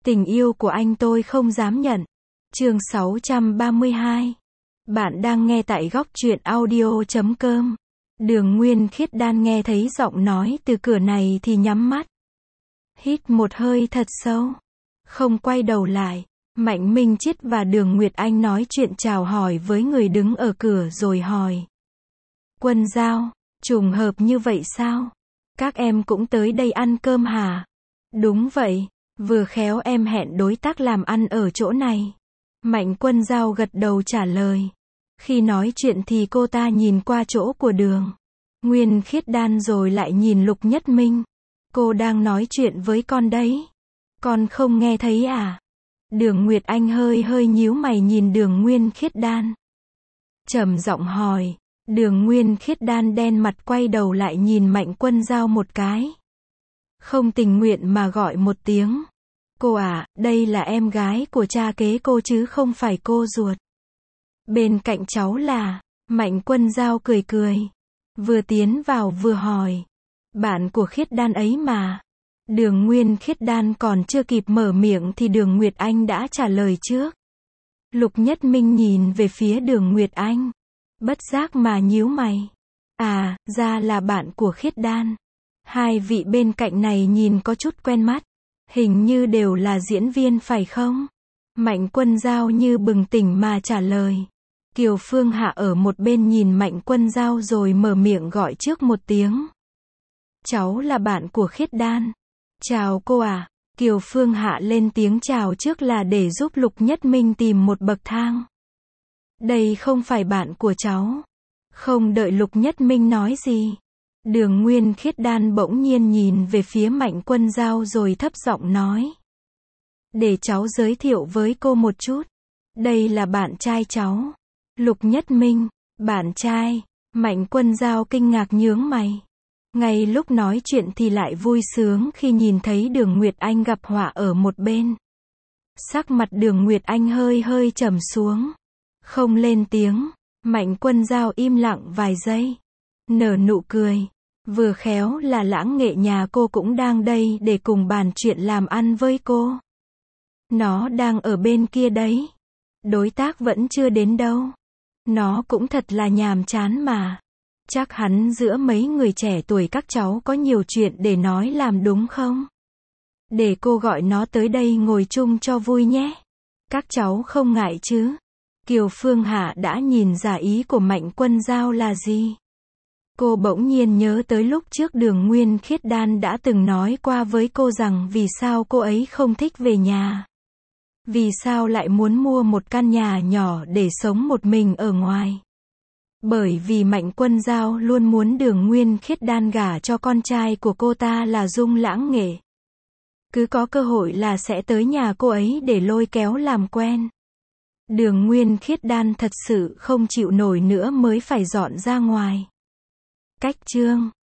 Tình yêu của anh tôi không dám nhận. Chương 632. Bạn đang nghe tại góc truyện audio.com. Đường Nguyên Khiết Đan nghe thấy giọng nói từ cửa này thì nhắm mắt. Hít một hơi thật sâu. Không quay đầu lại. Mạnh Minh Chiết và Đường Nguyệt Anh nói chuyện chào hỏi với người đứng ở cửa rồi hỏi. Quân Giao, trùng hợp như vậy sao? Các em cũng tới đây ăn cơm hả? Đúng vậy, vừa khéo em hẹn đối tác làm ăn ở chỗ này. Mạnh Quân Giao gật đầu trả lời. Khi nói chuyện thì cô ta nhìn qua chỗ của Đường Nguyên Khiết Đan rồi lại nhìn Lục Nhất Minh. Cô đang nói chuyện với con đấy. Con không nghe thấy à? Đường Nguyệt Anh hơi nhíu mày nhìn Đường Nguyên Khiết Đan. Trầm giọng hỏi. Đường Nguyên Khiết Đan đen mặt quay đầu lại nhìn Mạnh Quân Giao một cái. Không tình nguyện mà gọi một tiếng. Cô à, đây là em gái của cha kế cô chứ không phải cô ruột. Bên cạnh cháu là, Mạnh Quân Giao cười cười. Vừa tiến vào vừa hỏi. Bạn của Khiết Đan ấy mà. Đường Nguyên Khiết Đan còn chưa kịp mở miệng thì Đường Nguyệt Anh đã trả lời trước. Lục Nhất Minh nhìn về phía Đường Nguyệt Anh. Bất giác mà nhíu mày. À, ra là bạn của Khiết Đan. Hai vị bên cạnh này nhìn có chút quen mắt. Hình như đều là diễn viên phải không? Mạnh Quân Giao như bừng tỉnh mà trả lời. Kiều Phương Hạ ở một bên nhìn Mạnh Quân Giao rồi mở miệng gọi trước một tiếng. Cháu là bạn của Khiết Đan. Chào cô à. Kiều Phương Hạ lên tiếng chào trước là để giúp Lục Nhất Minh tìm một bậc thang. Đây không phải bạn của cháu. Không đợi Lục Nhất Minh nói gì. Đường Nguyên Khiết Đan bỗng nhiên nhìn về phía Mạnh Quân Giao rồi thấp giọng nói. Để cháu giới thiệu với cô một chút. Đây là bạn trai cháu. Lục Nhất Minh, bạn trai. Mạnh Quân Giao kinh ngạc nhướng mày. Ngay lúc nói chuyện thì lại vui sướng khi nhìn thấy Đường Nguyệt Anh gặp họa ở một bên. Sắc mặt Đường Nguyệt Anh hơi trầm xuống. Không lên tiếng. Mạnh Quân Giao im lặng vài giây. Nở nụ cười. Vừa khéo là Lãng Nghệ nhà cô cũng đang đây để cùng bàn chuyện làm ăn với cô. Nó đang ở bên kia đấy. Đối tác vẫn chưa đến đâu. Nó cũng thật là nhàm chán mà. Chắc hắn giữa mấy người trẻ tuổi các cháu có nhiều chuyện để nói làm đúng không? Để cô gọi nó tới đây ngồi chung cho vui nhé. Các cháu không ngại chứ? Kiều Phương Hạ đã nhìn ra ý của Mạnh Quân Giao là gì. Cô bỗng nhiên nhớ tới lúc trước Đường Nguyên Khiết Đan đã từng nói qua với cô rằng vì sao cô ấy không thích về nhà. Vì sao lại muốn mua một căn nhà nhỏ để sống một mình ở ngoài. Bởi vì Mạnh Quân Giao luôn muốn Đường Nguyên Khiết Đan gả cho con trai của cô ta là Dung Lãng Nghệ. Cứ có cơ hội là sẽ tới nhà cô ấy để lôi kéo làm quen. Đường Nguyên Khiết Đan thật sự không chịu nổi nữa mới phải dọn ra ngoài. Cách chương